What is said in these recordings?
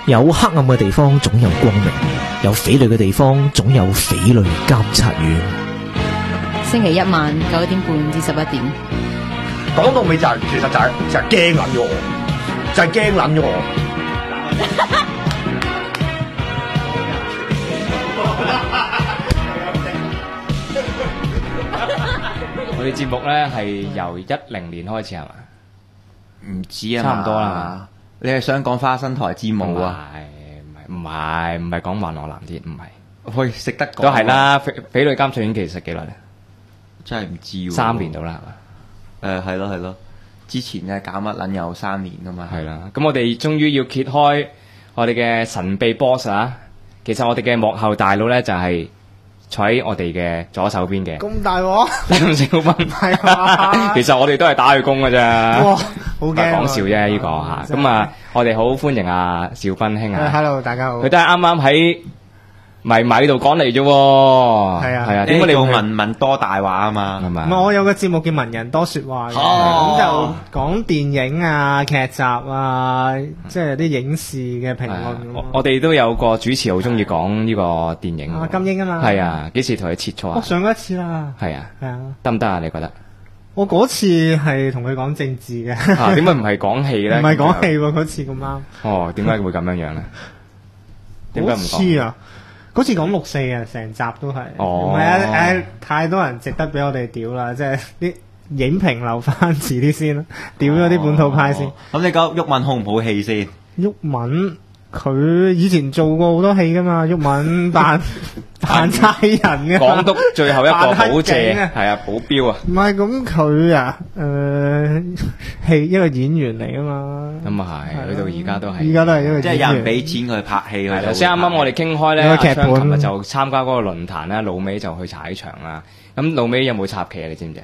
有黑暗嘅地方總有光明，有匪類嘅地方總有匪類監察院。 星期一晚9點半至11點。 講到尾就係、其實就係驚撚咗我，就係驚撚咗我。 我哋節目咧係由10年開始係嘛？ 唔知啊， 差唔多啦。 你係想講花生台之母啊？ 唔係講幻浪藍天，唔係。 喂，食得都係啦。匪類監察院其實幾耐咧？ 真係唔知喎。 3年到啦，係嘛？ 係咯。之前咧搞乜撚有3年噶嘛？ 係啦。咁我哋終於要揭開我哋嘅神秘 boss 啊！其實我哋嘅幕後大佬咧就係坐喺我哋嘅左手邊嘅。 咁大鑊？ 林小斌係嘛？ 其實我哋都係打佢工㗎啫。 哇！好驚。 講笑啫呢個嚇。咁啊，我哋好歡迎阿小斌兄啊。 Hello， 大家好。 佢都係啱啱喺米度講嚟啫喎。係啊。點解你要文多大話啊嘛？ 係咪？ 唔係，我有個節目叫文人多說話嘅，咁就講電影啊、劇集啊，即係啲影視嘅評論。 我哋都有個主持好中意講呢個電影。 金鷹啊嘛。 係啊，幾時同佢切磋啊？ 我上過一次啦。 係啊。 係啊。得唔得啊？你覺得？ 我嗰次係同佢講政治嘅。 點解唔係講戲咧？ 唔係講戲喎，嗰次咁啱。 哦，點解會咁樣樣咧？點解唔講啊？嗰次講6·4啊，成集都係。唔係啊，太多人值得俾我哋屌啦，即係啲影評留翻遲啲先啦，屌咗啲本土派先。 咁你講毓民好唔好戲先？ 毓民佢以前做過好多戲噶嘛，毓民扮差人嘅。 港督最後一個保謝係啊，保鏢啊。 唔係咁佢啊，戲一個演員嚟啊嘛。 咁啊係，去到而家都係。 而家都係一個演員。 即係有人俾錢佢拍戲，佢頭先啱啱我哋傾開咧， 阿昌琴日就參加嗰個論壇啦，老尾就去踩場啦。咁老尾有冇插旗啊？你知唔知？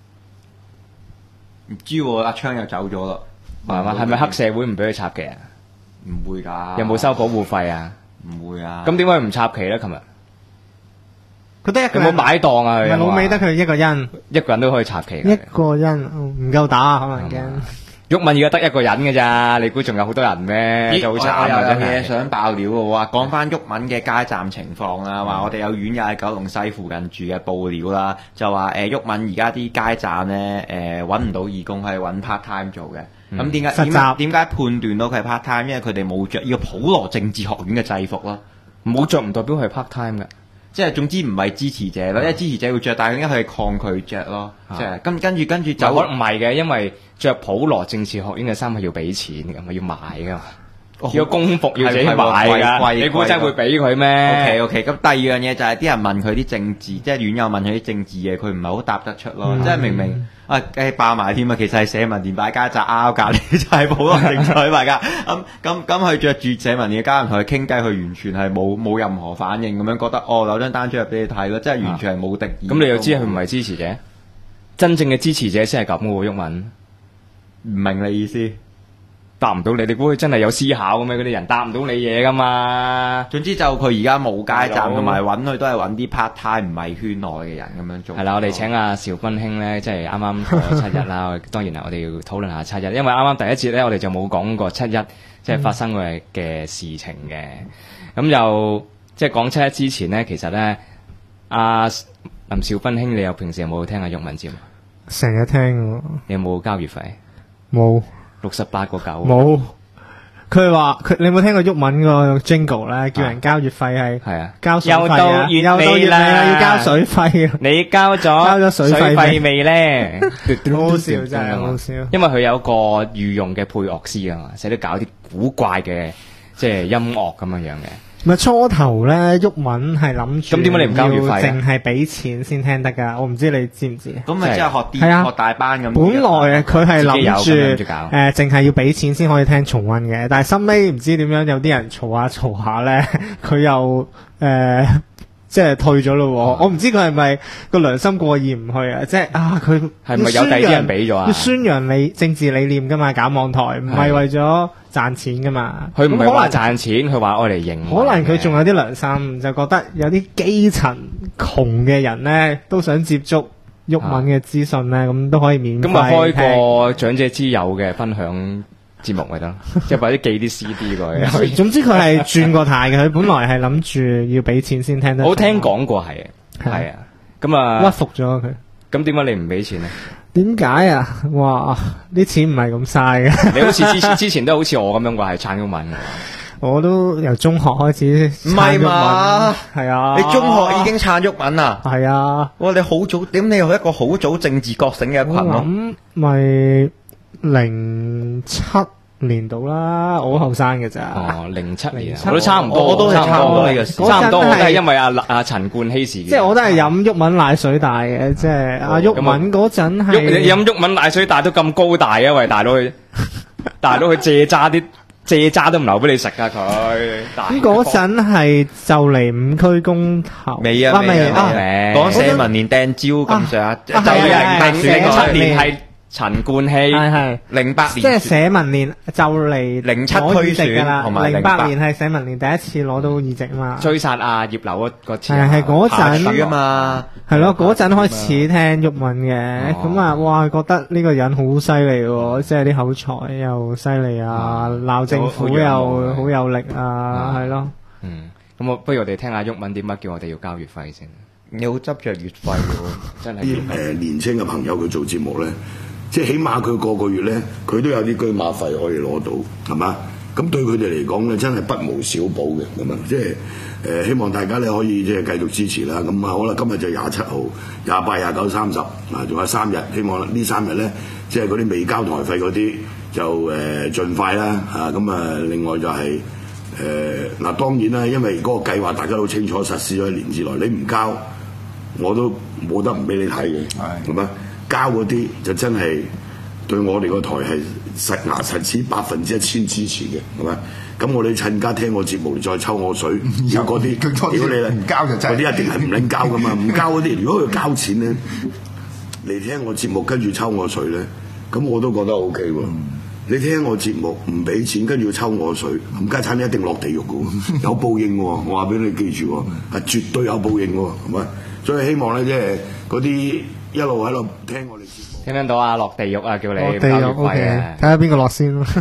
唔知喎，阿昌又走咗啦。 係嘛？係咪黑社會唔俾佢插旗啊？ 唔會㗎。 有冇收保護費啊？ 唔會啊。 咁點解唔插旗咧？琴日佢得一個人。 有冇擺檔啊？ 唔係老尾得佢一個人。 一個人都可以插旗。 一個人唔夠打，可能驚。 毓民而家得一個人嘅咋？你估仲有好多人咩？就好慘啊！ 有嘢想爆料喎，話講翻毓民嘅街站情況啦，話我哋有院友喺九龍西附近住嘅報料啦，就話毓民而家啲街站咧揾唔到義工，係揾 part time 做嘅。咁點解判斷到佢係 part time？因為佢哋冇着呢個普羅政治學院嘅制服咯， 冇着唔代表佢係 part time 嘅。 即係總之唔係支持者咯，因為支持者會着，但係點解佢係抗拒着咯？即係跟住走。 唔係嘅，因為着普羅政治學院嘅衫係要俾錢嘅，咪要買噶嘛。要公服要自己買㗎，你估真係會俾佢咩 ？OK，咁第二樣嘢就係啲人問佢啲政治，即係院友問佢啲政治嘢，佢唔係好答得出咯。即係明明爆埋添啊，其實係社民連敗家宅隔離就係普羅政治大家。咁佢着住社民連嘅家人同佢傾偈，佢完全係冇任何反應咁樣，覺得留張單出嚟俾你睇咯，即係完全係冇敵意。 咁你又知佢唔係支持者？真正嘅支持者先係咁嘅喎，毓民。 唔明你意思？ 答唔到你，你估佢真係有思考嘅咩？嗰啲人答唔到你嘢噶嘛。 總之就佢而家冇街站，同埋揾佢都係揾啲 part time 唔係圈內嘅人咁樣做。 係啦，我哋請阿邵君兄咧，即係啱啱過咗7·1啦。當然啦，我哋要討論下7·1，因為啱啱第一節咧，我哋就冇講過7·1，即係發生嘅事情嘅。咁就即係講7·1之前咧，其實咧，阿林邵君兄，你有平時有冇聽阿毓民節目？ 成日聽喎。 你有冇交月費？ 冇。 68個9。 冇。佢話你有冇聽過毓民個 jingle 咧？叫人交月費係啊，交水費啊，又到月尾啦，要交水費。 你交咗水費未咧？ 好好笑，真係好笑。 因為佢有個御用嘅配樂師啊嘛，成日都搞啲古怪嘅即係音樂咁樣樣嘅。 咪初頭咧，毓民係諗住咁點解你唔交月費？ 淨係俾錢先聽得噶，我唔知你知唔知？ 咁咪即係學大班咁。 本來佢係諗住淨係要俾錢先可以聽重溫嘅，但係收尾唔知點樣，有啲人嘈下咧，佢又即係退咗咯。我唔知佢係咪個良心過意唔去啊？即係佢係咪有第二啲人俾咗啊？ 要宣揚你政治理念噶嘛，搞網台唔係為咗賺錢噶嘛。 佢唔係話賺錢，佢話愛嚟營。 可能佢仲有啲良心，就覺得有啲基層窮嘅人咧都想接觸毓民嘅資訊咧，咁都可以免費。 咁咪開個長者之友嘅分享節目咪得咯，即係或者寄啲 CD 過去。 總之佢係轉過態嘅，佢本來係諗住要俾錢先聽得。 我聽講過係啊，咁啊屈服咗佢。 咁點解你唔俾錢咧？ 點解啊？哇！啲錢唔係咁嘥嘅。 你好似之前都好似我咁樣話係撐中文嘅。 我都由中學開始唔係嘛？ 係啊， 你中學已經撐鬱文啦？ 係啊。 哇！你好早點？你有一個好早政治覺醒嘅一群咯。 咁咪07年度啦，我好後生嘅咋。 哦，07年，我都差唔多， 我都係差唔多呢個時間。 差唔多，我都係因為阿陳冠希事件。 即係我都係飲鬱文奶水大嘅，即係阿鬱文嗰陣係。 你飲鬱文奶水大都咁高大啊！喂，大佬佢借渣都唔留俾你食噶佢。 咁嗰陣係就嚟5區公投。 未啊，講社民連掟蕉咁上下，就 07年係陳冠希， 係 08年， 即係社民連就嚟 07區選啦。 同埋 08年係社民連第一次攞到議席嘛。 追殺阿葉劉嗰次。 係嗰陣啊嘛。 係咯，嗰陣開始聽鬱文嘅，咁啊，哇，覺得呢個人好犀利喎，即係啲口才又犀利啊，鬧政府又好有力啊，係咯。 咁不如我哋聽下鬱文點解叫我哋要交月費先。 你好執着月費喎，真係。 年青嘅朋友佢做節目咧，即係起碼佢個月咧，佢都有啲居馬費可以攞到，係嘛？咁對佢哋嚟講咧，真係不無小補嘅咁啊！即係希望大家咧可以即係繼續支持啦。咁啊好啦，今日就27號、28、29、30啊，仲有3日。希望呢3日咧，即係嗰啲未交台費嗰啲就盡快啦嚇。咁啊，另外就係嗱，當然啦，因為嗰個計劃大家都清楚實施咗1年之內，你唔交我都冇得唔俾你睇嘅，係嘛？交嗰啲就真係對我哋個台係實牙實齒11000支持嘅，係咪？咁我哋趁家聽我節目再抽我水，如果嗰啲屌你啦，唔交就真係嗰啲一定係唔撚交噶嘛，唔交嗰啲，如果佢交錢咧嚟聽我節目跟住抽我水咧，咁我都覺得 O K 喎。你聽我節目唔俾錢，跟住要抽我水，冚家產你一定落地獄噶喎，有報應喎！我話俾你記住喎，係絕對有報應喎，係咪？所以希望咧，即係嗰啲一路喺度聽我哋節目， 聽唔聽到啊？落地獄啊，叫你落地獄 OK，睇下邊個落先咯。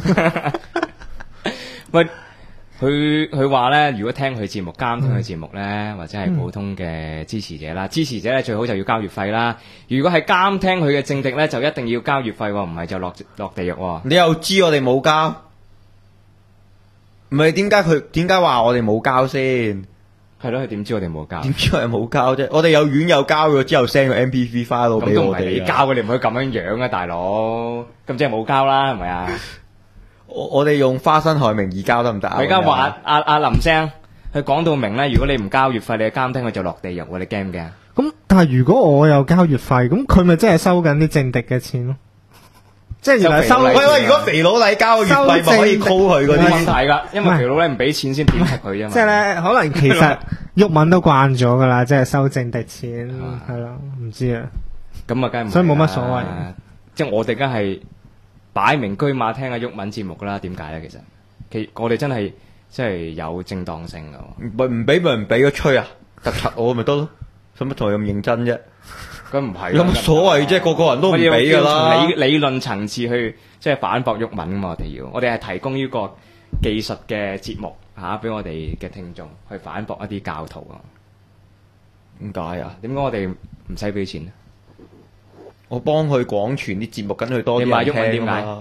喂，佢話咧，如果聽佢節目、監聽佢節目咧，或者係普通嘅支持者啦，支持者咧最好就要交月費啦。如果係監聽佢嘅政敵咧，就一定要交月費喎，唔係就落地獄喎。 你又知我哋冇交，唔係點解話我哋冇交先？ 係咯，佢點知我哋冇交？ 點知我哋冇交啫？我哋有院友交咗之後 send 個 MP3 file 俾我哋。咁都唔係你交嘅，你唔可以咁樣樣啊，大佬。咁即係冇交啦，係咪啊？ 我哋用花生海名義交得唔得啊？ 而家話阿林生，佢講到明咧，如果你唔交月費，你監聽佢就落地獄喎，你驚唔驚？ 咁但係如果我有交月費，咁佢咪真係收緊啲政敵嘅錢咯？即係原來收喂，如果肥佬禮交月費咪可以 call 佢嗰啲問題㗎，因為肥佬咧唔俾錢先點食佢啫嘛。 即係咧，可能其實鬱文都慣咗㗎啦，即係收政敵錢係咯，唔知啊。 咁啊，梗係所以冇乜所謂。 即係我哋梗係擺明車馬聽下鬱文節目㗎啦。點解咧？其實我哋真係有正當性㗎。 唔俾咪唔俾，吹啊！突我咪得咯，使乜同佢咁認真啫？ 咁唔係有乜所謂啫？個人都唔俾㗎啦。 理論層次去即係反駁鬱文㗎嘛，我哋係提供呢個技術嘅節目嚇，俾我哋嘅聽眾去反駁一啲教徒啊。 點解啊？ 點解我哋唔使俾錢咧？ 我幫佢廣傳啲節目，跟佢多啲人聽。點解？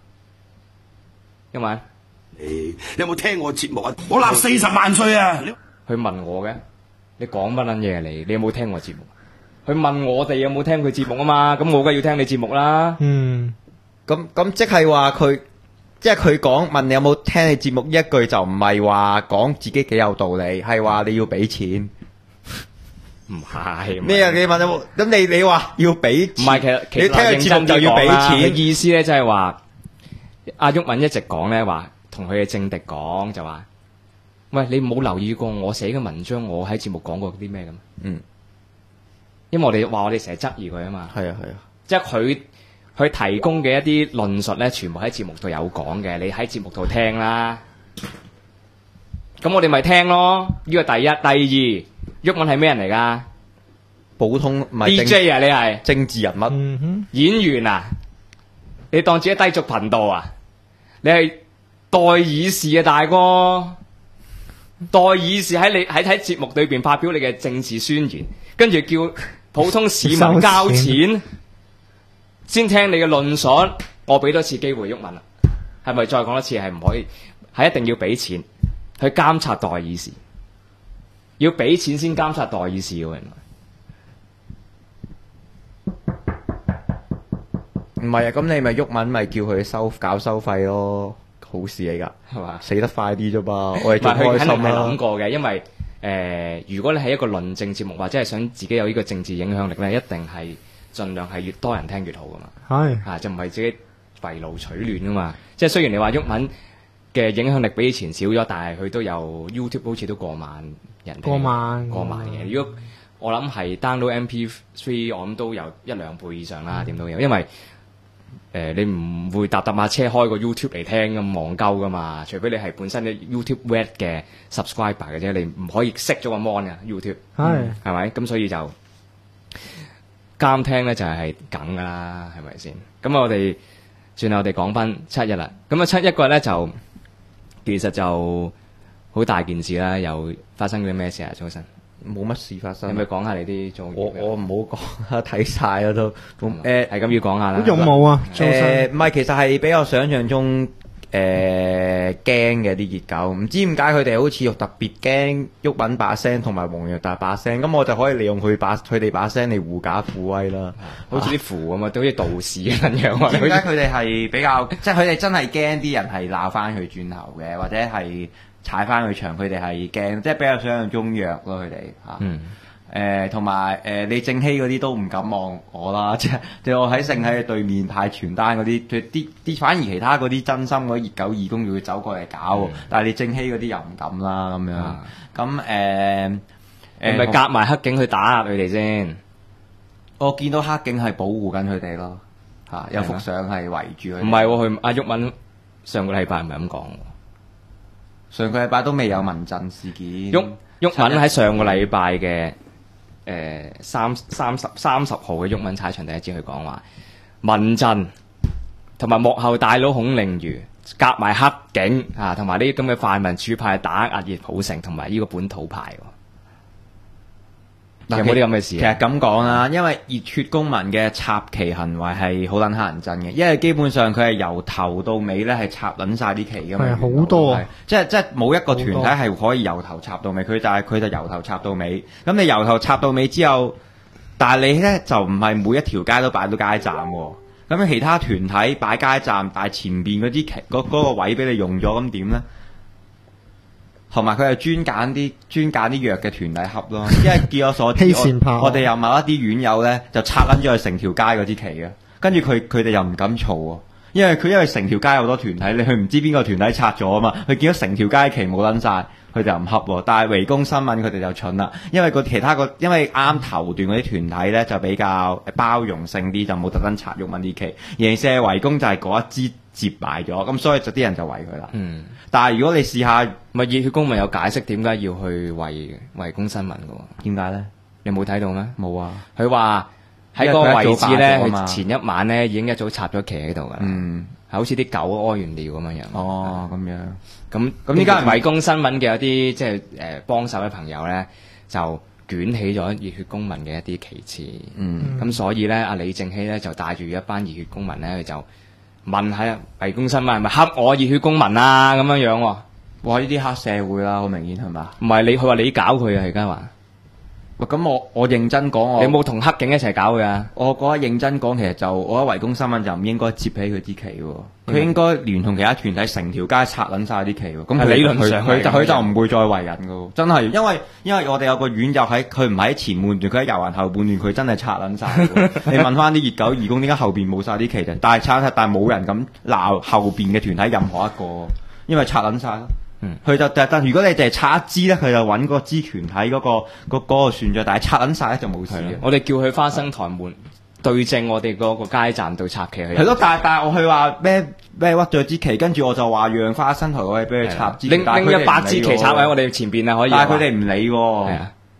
因為你有冇聽我節目啊？我立40萬歲啊！ 佢問我嘅，你講乜撚嘢你？你有冇聽我節目？佢問我哋有冇聽佢節目啊嘛？咁我梗係要聽你節目啦。 咁即係話佢，即係佢講問你有冇聽你節目呢一句就唔係話講自己幾有道理，係話你要俾錢。 唔係咩啊？你問有冇？咁你話要俾錢？ 唔係，其實你聽佢節目就要俾錢。 意思咧，即係話阿鬱文一直講咧，話同佢嘅政敵講就話，喂，你冇留意過我寫嘅文章，我喺節目講過啲咩咁？因為我哋成日質疑佢啊嘛。 係啊， 即係佢提供嘅一啲論述咧，全部喺節目度有講嘅，你喺節目度聽啦。咁我哋咪聽咯。呢個第一，第二，鬱文係咩人嚟噶？ 普通 DJ 啊，你係政治人物、 演員啊？你當自己低俗頻道啊？ 你係代議士啊，大哥！代議士喺睇節目裏邊發表你嘅政治宣言，跟住叫普通市民交錢先聽你嘅論述。我俾多次機會毓民啦，係咪再講多次係唔可以？係一定要俾錢去監察代議士，要俾錢先監察代議士喎。原來唔係啊，咁你咪毓民咪叫佢搞收費咯，好事嚟㗎，係嘛？死得快啲啫噃，我哋最開心啦。佢肯定係諗過嘅， 因為如果你係一個論政節目，或者係想自己有呢個政治影響力咧，一定係盡量係越多人聽越好噶嘛。係就唔係自己圍爐取暖噶嘛。即係雖然你話毓民嘅影響力比以前少咗，但係佢都有 YouTube 好似都過萬人聽，過萬嘅。如果我諗係 download MP3，我諗都有1-2倍以上啦，點都有，因為你唔會搭下車開個 YouTube 嚟聽咁戇鳩噶嘛，除非你係本身嘅 YouTube Red 嘅 subscriber 嘅啫，你唔可以熄咗個 mon 嘅 YouTube，係咪？咁所以就監聽咧就係梗噶啦，係咪先？咁我哋轉頭我哋講翻7日啦，咁啊7日嗰日咧就其實就好大件事啦，又發生咗啲咩事啊？早晨冇乜事發生， 你咪講下你啲遭遇？ 我唔好講啦，睇晒啦都。係咁要講下啦。 勇武啊！ 唔係，其實係比我想象中驚嘅啲熱狗，唔知點解佢哋好似特別驚毓民把聲同埋黃洋達把聲，咁我就可以利用佢哋把聲嚟狐假虎威啦， 好似啲符咁啊，都好似道士咁樣。 點解佢哋係比較，即係佢哋真係驚啲人係鬧翻佢轉頭嘅，或者係踩翻佢場，佢哋係驚，即係比較想象中弱咯，佢哋嚇。同埋李正熙嗰啲都唔敢望我啦，即係我喺盛喺對面派傳單嗰啲，反而其他嗰啲真心嗰啲熱狗義工就會走過嚟搞，但係李正熙嗰啲又唔敢啦咁樣。咁係咪夾埋黑警去打壓佢哋先？ 我見到黑警係保護緊佢哋咯，有幅相係圍住佢。 唔係喎，佢阿毓民上個禮拜唔係咁講。 上個禮拜都未有民陣事件。 毓民喺上個禮拜嘅30號嘅毓民踩場第一節去講話，民陣同埋幕後大佬孔令瑜夾埋黑警啊，同埋呢啲咁嘅泛民主派打壓熱普城同埋呢個本土派。有冇啲咁嘅事？ 其實咁講啦，因為熱血公民嘅插旗行為係好撚乞人憎嘅，因為基本上佢係由頭到尾咧係插撚晒啲旗噶嘛， 係好多， 即係冇一個團體係可以由頭插到尾，佢就由頭插到尾。咁你由頭插到尾之後，但係你咧就唔係每一條街都擺到街站喎。咁其他團體擺街站，但係前邊嗰啲旗嗰個位俾你用咗，咁點咧？同埋佢係專揀啲弱嘅團體恰咯，因為據我所知，我哋有某一啲院友咧就拆撚咗佢成條街嗰支旗嘅，跟住佢哋又唔敢嘈喎，因為成條街有好多團體，佢唔知邊個團體拆咗啊嘛，佢見到成條街旗冇撚晒，佢就唔恰喎。但係圍攻新聞佢哋就蠢啦，因為因為啱頭段嗰啲團體咧就比較包容性啲，就冇特登拆毓民啲旗，而社圍攻就係嗰一支接埋咗，咁所以就啲人就圍佢啦。但係如果你試下， 咪熱血公民有解釋點解要去圍攻新聞嘅喎？ 點解咧？ 你冇睇到咩？ 冇啊！ 佢話喺個位置咧，佢前一晚咧已經一早插咗旗喺度噶啦。係好似啲狗屙完尿咁樣樣。 哦，咁樣。 咁依家圍攻新聞嘅有啲即係幫手嘅朋友咧，就捲起咗熱血公民嘅一啲旗幟。咁所以咧，阿李正熙咧就帶住一班熱血公民咧，佢就問下圍攻新聞係咪恰我熱血公民啊？咁樣樣喎。 哇！呢啲黑社會啦，好明顯係嘛？ 唔係佢話你搞佢啊，而家話。 咁我認真講， 你冇同黑警一齊搞佢啊？ 我覺得認真講，其實我覺得圍攻新聞就唔應該接起佢支旗喎，佢應該聯同其他團體成條街拆撚晒啲旗喎。咁理論上佢就唔會再圍人噶喎，真係，因為我哋有個院友佢唔喺前半段，佢喺遊行後半段，佢真係拆撚晒。你問翻啲熱狗義工點解後邊冇晒啲旗，但係冇人咁鬧後邊嘅團體任何一個，因為拆撚晒咯。佢就但如果你淨係拆一支咧，佢就揾嗰支團體嗰個算咗，但係拆撚晒咧就冇事。 我哋叫佢花生台門對正我哋嗰個街站度插旗。 係咯，但係我去話咩屈咗支旗，跟住我就話讓花生台位俾佢插支， 拎100支旗插喺我哋前邊啊，可以。 但係佢哋唔理喎。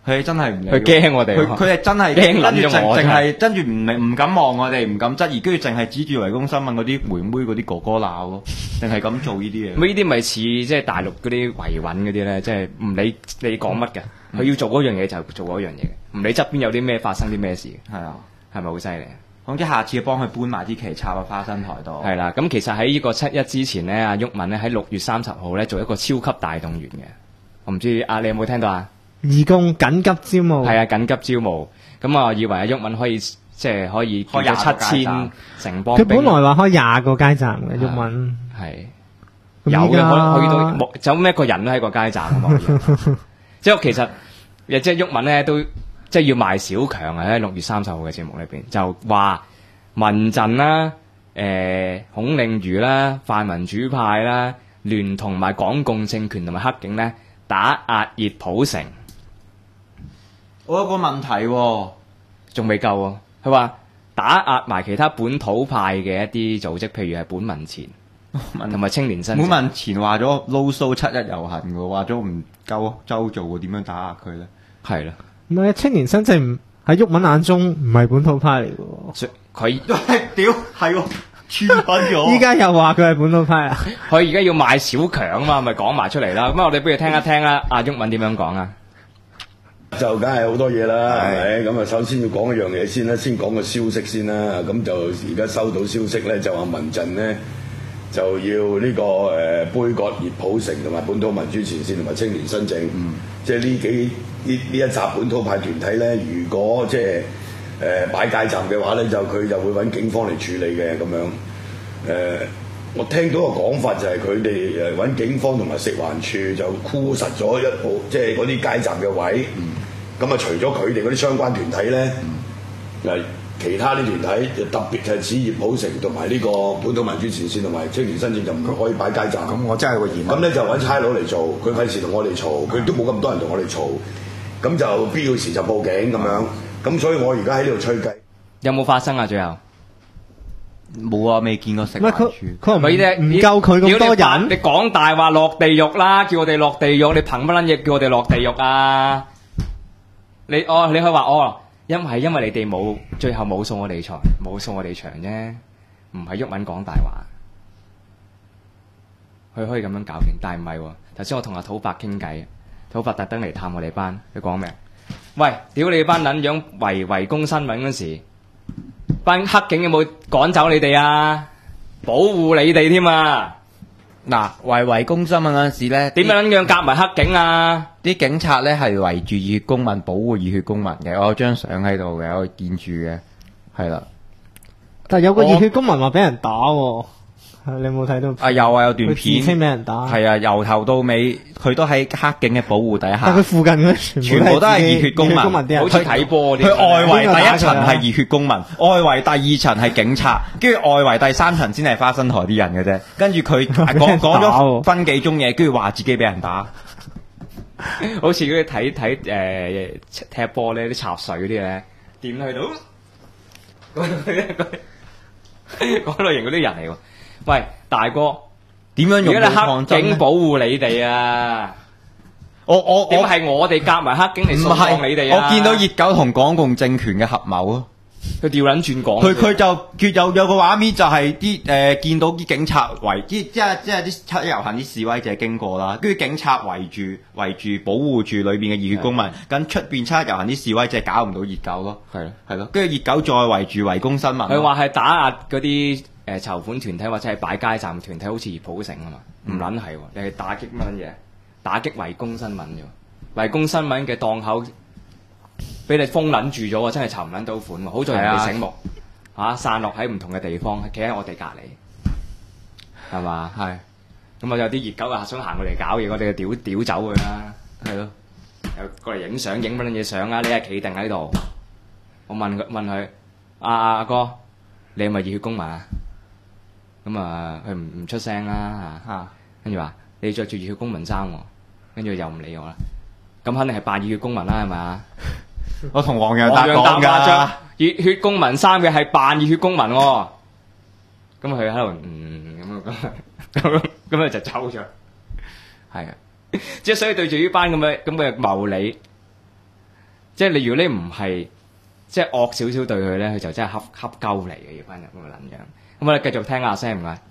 佢真係唔理， 佢驚我哋， 佢係真係驚跟住撚咗我， 淨係跟住唔敢望我哋，唔敢質疑，跟住淨係指住圍攻新聞嗰啲妹妹嗰啲哥哥鬧咯，淨係咁做呢啲嘢。 咁呢啲咪似即係大陸嗰啲維穩嗰啲咧，即係唔理你講乜嘅，佢要做嗰樣嘢就做嗰樣嘢嘅，唔理側邊有啲咩發生啲咩事。 係啊， 係咪好犀利？ 總之下次幫佢搬埋啲旗插喺花生台度。 係啦，咁其實喺呢個7·1之前咧，阿毓民咧喺6月30號咧做一個超級大動員嘅，我唔知你有冇聽到啊？ 義工緊急招募， 係啊，緊急招募。咁啊，以為阿毓民可以即係可以叫咗7000城邦兵。 佢本來話開20個街站嘅毓民， 係有嘅，去到冇就咁一個人都喺個街站啊嘛。即係其實即係毓民咧都即係要賣小強啊！喺6月30號嘅節目裏邊就話民陣啦、孔令瑜啦、泛民主派啦，聯同埋港共政權同埋黑警咧打壓熱普城。 我有個問題喎， 仲未夠喎。佢話打壓埋其他本土派嘅一啲組織，譬如係本民前同埋青年新政。 本民前話咗撈蘇7·1遊行嘅，話咗唔夠周做嘅，點樣打壓佢咧？ 係啦， 唔係青年新政喺毓民眼中唔係本土派嚟嘅。 佢屌係喎，串翻咗。 依家又話佢係本土派啊！ 佢而家要賣小強啊嘛，咪講埋出嚟啦。咁我哋不如聽一聽啦，阿毓民點樣講啊？ 就梗係好多嘢啦，係咪？咁啊，首先要講一樣嘢先啦，先講個消息先啦。咁就而家收到消息咧，就話民陣咧就要呢個杯葛熱普城同埋本土民主前線同埋青年新政。即係呢一集本土派團體咧，如果即係擺街站嘅話咧，佢就會揾警方嚟處理嘅咁樣。我聽到個講法就係佢哋揾警方同埋食環署就箍實咗一部即係嗰啲街站嘅位。咁啊，除咗佢哋嗰啲相關團體咧，其他啲團體特別係指熱普城同埋呢個本土民主前線同埋青年新政就唔可以擺街站。 咁我真係有個疑問。 咁咧就揾差佬嚟做，佢費事同我哋嘈，佢都冇咁多人同我哋嘈，咁就必要時就報警咁樣。咁所以我而家喺呢度吹雞。 有冇發生啊？最後冇啊，未見過食環署。 佢唔夠佢咁多人。 你講大話落地獄啦，叫我哋落地獄，你憑乜撚嘢叫我哋落地獄啊？你可以話因為你哋冇最後冇掃我哋財，冇掃我哋場啫，唔係毓民講大話，佢可以咁樣搞掂，但係唔係喎。頭先我同阿土伯傾偈，土伯特登嚟探我哋班，佢講咩？喂，屌你班撚樣圍攻新聞嗰時，班黑警有冇趕走你哋啊？保護你哋添啊！ 嗱，圍攻新聞嗰陣時咧， 點樣夾埋黑警啊？ 啲警察咧係圍住熱血公民，保護熱血公民嘅。我有張相喺度嘅，我見住嘅，係啦。 但係有個熱血公民話俾人打喎，你有冇睇到？ 啊有啊，有段片。 自稱俾人打。係啊，由頭到尾佢都喺黑警嘅保護底下。 但佢附近嗰啲全部都係熱血公民， 好似睇波啲。 佢外圍第一層係熱血公民，外圍第二層係警察，跟住外圍第三層先係花生台啲人嘅啫。跟住佢講咗分幾鐘嘢，跟住話自己俾人打。 好似嗰啲睇踢波咧，啲插水嗰啲咧，點去到嗰類型嗰啲人嚟喎。喂，大哥， 點樣用而家黑警保護你哋啊？點係我哋夾埋黑警嚟掃蕩你哋啊？ 我見到熱狗同港共政權嘅合謀咯。 佢調撚轉講， 佢就有個畫面就係啲見到啲警察即係啲7·1遊行啲示威者經過啦，跟住警察圍住保護住裏邊嘅熱血公民，咁出邊7·1遊行啲示威者搞唔到熱狗咯，係咯，跟住熱狗再圍住圍攻新聞。 佢話係打壓嗰啲籌款團體或者係擺街站團體，好似熱普城啊嘛，唔撚係喎，你係打擊乜嘢？打擊圍攻新聞啫，圍攻新聞嘅檔口。俾你封撚住咗，真係籌唔撚到款喎！好在人哋醒目散落喺唔同嘅地方，企喺我哋隔離，係嘛？係。咁啊有啲熱狗啊想行過嚟搞嘢，我哋就屌走佢啦，係咯。又過嚟影相，影乜撚嘢相啊？你係企定喺度，我問佢阿哥，你係咪熱血公民啊？咁啊佢唔出聲啦嚇，跟住話你着住熱血公民衫喎，跟住又唔理我啦。咁肯定係扮熱血公民啦，係咪啊？ 我同黃洋達講㗎， 熱血公民衫嘅係扮熱血公民喎。咁佢喺度咁就走咗。係啊，即係所以對住呢班咁嘅謀利， 即係你如果你唔係即係惡少少對佢咧，佢就真係恰鳩嚟嘅，呢班人咁嘅撚樣。咁我哋繼續聽下聲唔該。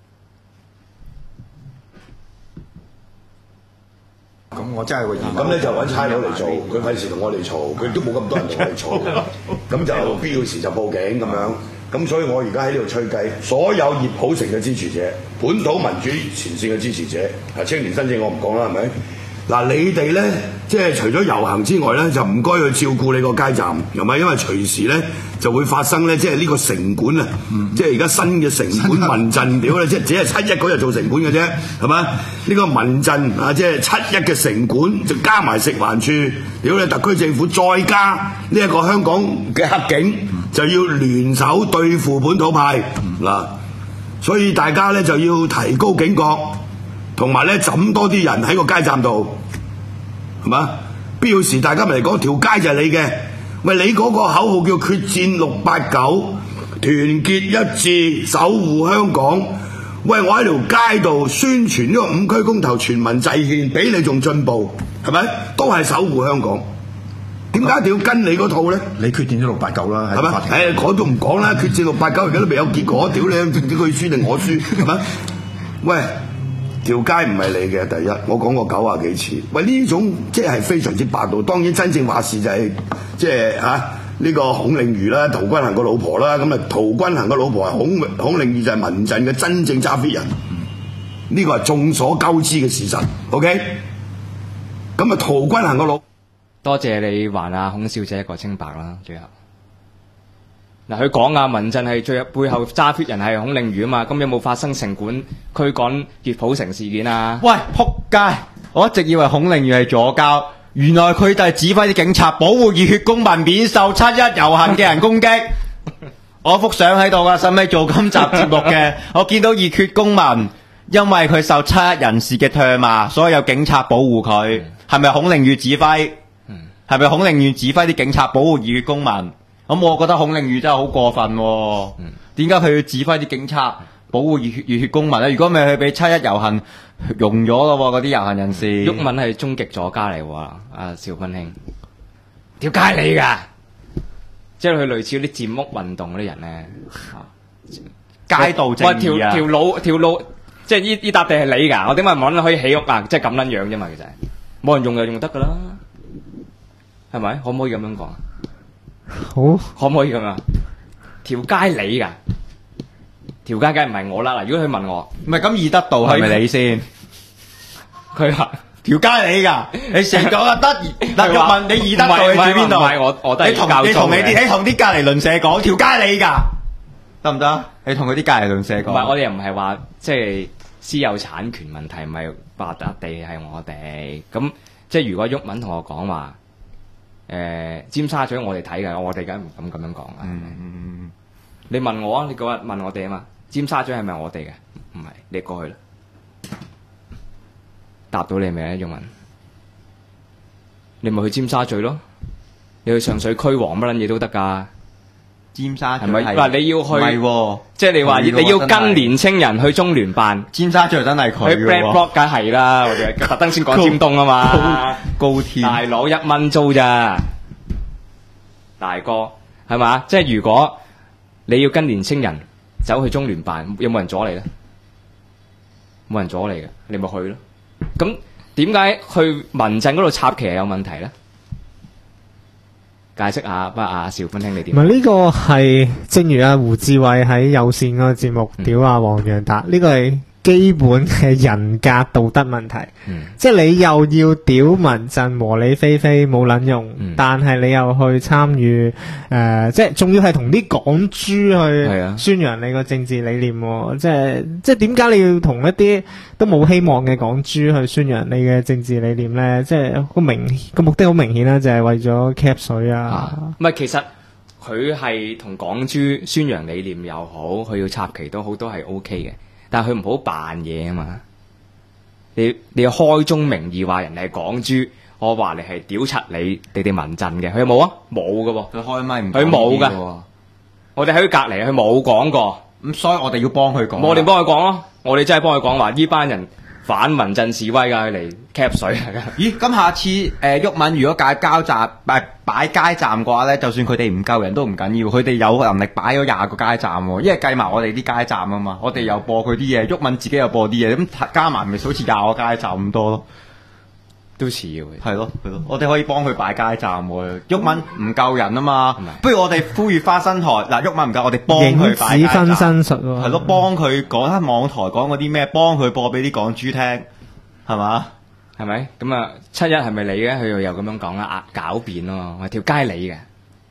咁我真係個咁咧就揾差佬嚟做，佢費事同我哋嘈，佢都冇咁多人同我哋嘈，咁就必要時就報警咁樣。咁所以我而家喺呢度吹雞，所有葉普成嘅支持者、本土民主前線嘅支持者，青年新政我唔講啦，係咪？嗱，你哋咧即係除咗遊行之外咧，就唔該去照顧你個街站，係咪？因為隨時咧就會發生咧，即係呢個城管啊，即係而家新嘅城管民陣屌咧，即係只係7·1嗰日做城管嘅啫，係咪？呢個民陣啊，即係7·1嘅城管，就加埋食環署，屌你特區政府，再加呢一個香港嘅黑警，就要聯手對付本土派嗱，所以大家咧就要提高警覺。同埋咧，抌多啲人喺個街站度，係嘛？必要時大家咪嚟講，條街就係你嘅。喂，你嗰個口號叫決戰689，團結一致，守護香港。喂，我喺條街度宣傳呢個5區公投全民制憲，比你仲進步，係咪？都係守護香港。點解一定要跟你嗰套咧？ 你決戰咗689啦， 係咪？講都唔講啦，決戰689而家都未有結果，屌你，佢輸定我輸，係咪？喂！條街唔係你嘅，第一，我講過90幾次。喂，呢種即係非常之霸道。當然真正話事就係即係呢個孔令瑜啦，陶君行個老婆啦。咁啊，陶君行個老婆係孔令瑜就係民陣嘅真正揸 fit 人。呢個係眾所周知嘅事實。OK，咁啊，陶君行個老多謝你還阿孔小姐一個清白啦，最後。嗱，佢講啊，民陣係最背後揸 fit 人係孔令瑜啊嘛，咁有冇發生城管驅趕葉普成事件啊？ 喂，仆街！我一直以為孔令瑜係左膠，原來佢就係指揮啲警察保護熱血公民免受7·1遊行嘅人攻擊。我幅相喺度噶，使唔使做今集節目嘅？我見到熱血公民，因為佢受7·1人士嘅唾罵，所以有警察保護佢。係咪孔令瑜指揮？係咪孔令瑜指揮啲警察保護熱血公民？咁我覺得孔令瑜真係好過分喎，點解佢要指揮啲警察保護熱血公民咧？如果唔係佢俾7·1遊行容咗咯喎，嗰啲遊行人士。 毓民係終極左家嚟喎，阿邵坤兄，條街你㗎，即係佢類似啲佔屋運動嗰啲人咧， 街道正義啊！ 條路，即係呢笪地係你㗎，我點解唔揾可以起屋啊？即係咁撚樣啫嘛，其實冇人用就用得㗎啦，係咪？可唔可以咁樣講啊？ 好， 可唔可以咁啊？條街你㗎，條街梗係唔係我啦。嗱，如果佢問我， 唔係咁義德道係咪你先？佢話條街你㗎，你成講啊得。嗱，問你義德道你住邊度？ 唔係我都係教你同啲隔離鄰舍講條街你㗎，得唔得？你同佢啲隔離鄰舍講。 唔係，我哋又唔係話即係私有產權問題，唔係話笪地係我哋。咁即係如果毓民同我講話。尖沙咀我哋睇嘅，我哋梗係唔敢咁樣講啦。你問我啊，你嗰日問我哋啊嘛，尖沙咀係咪我哋嘅？唔係，你過去啦。答到你未咧，毓民？你咪去尖沙咀咯，你去上水區黃乜撚嘢都得㗎。 尖沙咀係咪？嗱，你要去， 唔係喎， 即係你話你要跟年青人去中聯辦， 尖沙咀真係佢去 Black Block 梗係啦，我哋特登先講尖東啊嘛， 高鐵大佬1蚊租咋，大哥係嘛？即係如果你要跟年青人走去中聯辦，有冇人阻你咧？冇人阻你嘅，你咪去咯。咁點解去民陣嗰度插旗係有問題咧？解釋下，不阿邵坤兄你點？ 唔係呢個係，正如阿胡志偉喺有線嗰個節目屌阿黃洋達，呢個係基本嘅人格道德問題。即係你又要屌民陣和理非非冇撚用，但係你又去參與即係仲要係同啲港豬去宣揚你個政治理念喎。即係點解你要同一啲都冇希望嘅港豬去宣揚你嘅政治理念咧？即係個目的好明顯啦，就係為咗 cap 水啊。 唔係，其實佢係同港豬宣揚理念又好，佢要插旗都好，都係 O K 嘅。但係佢唔好扮嘢啊嘛！你要開宗明義話人哋係港豬，我話你係屌柒你哋民陣嘅，佢有冇啊？冇㗎喎， 佢開咪唔佢冇㗎。我哋喺佢隔離，佢冇講過。 咁所以我哋要幫佢講。 我哋幫佢講咯，我哋真係幫佢講話，呢班人反民陣示威㗎，嚟 cap 水啊！ 咦？咁下次毓民如果擺街站嘅話咧，就算佢哋唔夠人都唔緊要，佢哋有能力擺咗20個街站喎，因為計埋我哋啲街站啊嘛，我哋又播佢啲嘢，毓民自己又播啲嘢，咁加埋咪好似20個街站咁多咯。 都似嘅， 係咯，我哋可以幫佢擺街站喎。毓民唔夠人啊嘛，不如我哋呼籲花生台嗱，毓民唔夠，我哋幫佢擺街站。 影子分身術喎， 係咯，幫佢講下網台講嗰啲咩，幫佢播俾啲港豬聽，係嘛？ 係咪？咁啊，7·1係咪你嘅？佢又咁樣講啦，狡辯咯，係條街你嘅。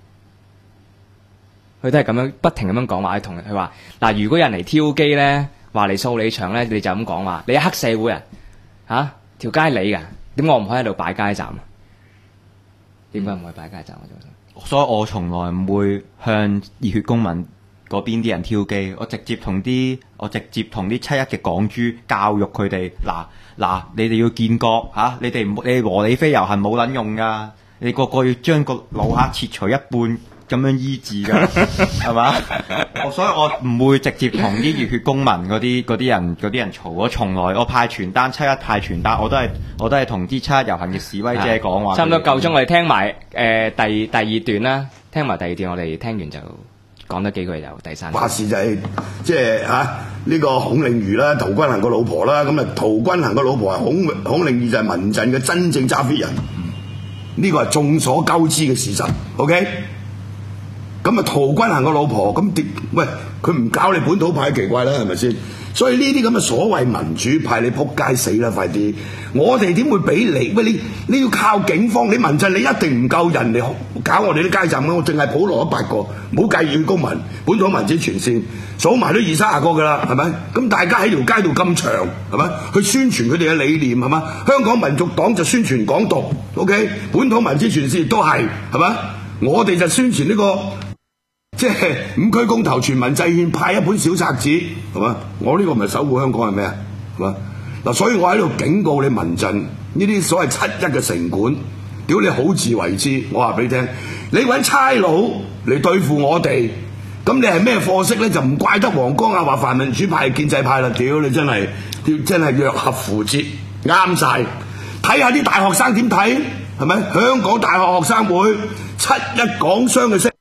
佢都係咁樣不停咁樣講話，同佢話嗱，如果有人嚟挑機咧，話嚟掃你場咧，你就咁講話，你係黑社會啊，嚇條街你嘅。點我唔可以喺度擺街站啊？點解唔可以擺街站？ 所以我從來唔會向熱血公民嗰邊啲人挑機，我直接同啲7·1嘅港豬教育佢哋嗱，你哋要建國嚇，你哋和理非遊行冇撚用噶，你個個要將個腦殼切除一半。咁樣醫治㗎，係嘛？所以我唔會直接同啲熱血公民嗰啲人嘈。我從來我派傳單，7·1派傳單，我都係同啲7·1遊行嘅示威者講話。 差唔多夠鐘，我哋聽埋第二段啦。聽埋第二段，我哋聽完就講多幾句就第三段。 話事就係即係呢個孔令瑜啦，陶君行個老婆啦。咁啊，陶君行個老婆係孔令瑜就係民陣嘅真正揸 fit 人。呢個係眾所周知嘅事實。OK。咁啊，陶君行個老婆咁點？喂，佢唔搞你本土派奇怪啦，係咪先？所以呢啲咁嘅所謂民主派，你撲街死啦！快啲！我哋點會俾你？喂，你要靠警方，你民陣你一定唔夠人嚟搞我哋啲街站嘅。我淨係普羅8個，唔好計熱血公民、本土民主全線，數埋都20-30個㗎啦，係咪？咁大家喺條街度咁長，係咪？去宣傳佢哋嘅理念係嘛？香港民族黨就宣傳港獨 ，OK？ 本土民主全線都係咪？我哋就宣傳呢個。即係5區公投全民制憲派一本小冊子係嘛？我呢個唔係守護香港係咩啊？係嘛？嗱，所以我喺度警告你民陣呢啲所謂7·1嘅城管，屌你好自為之！我話俾你聽，你揾差佬嚟對付我哋，咁你係咩貨色咧？就唔怪得黃江話泛民主派建制派啦！屌你真係若合符節，啱晒！睇下啲大學生點睇係咪？香港大學學生會7·1港商嘅聲。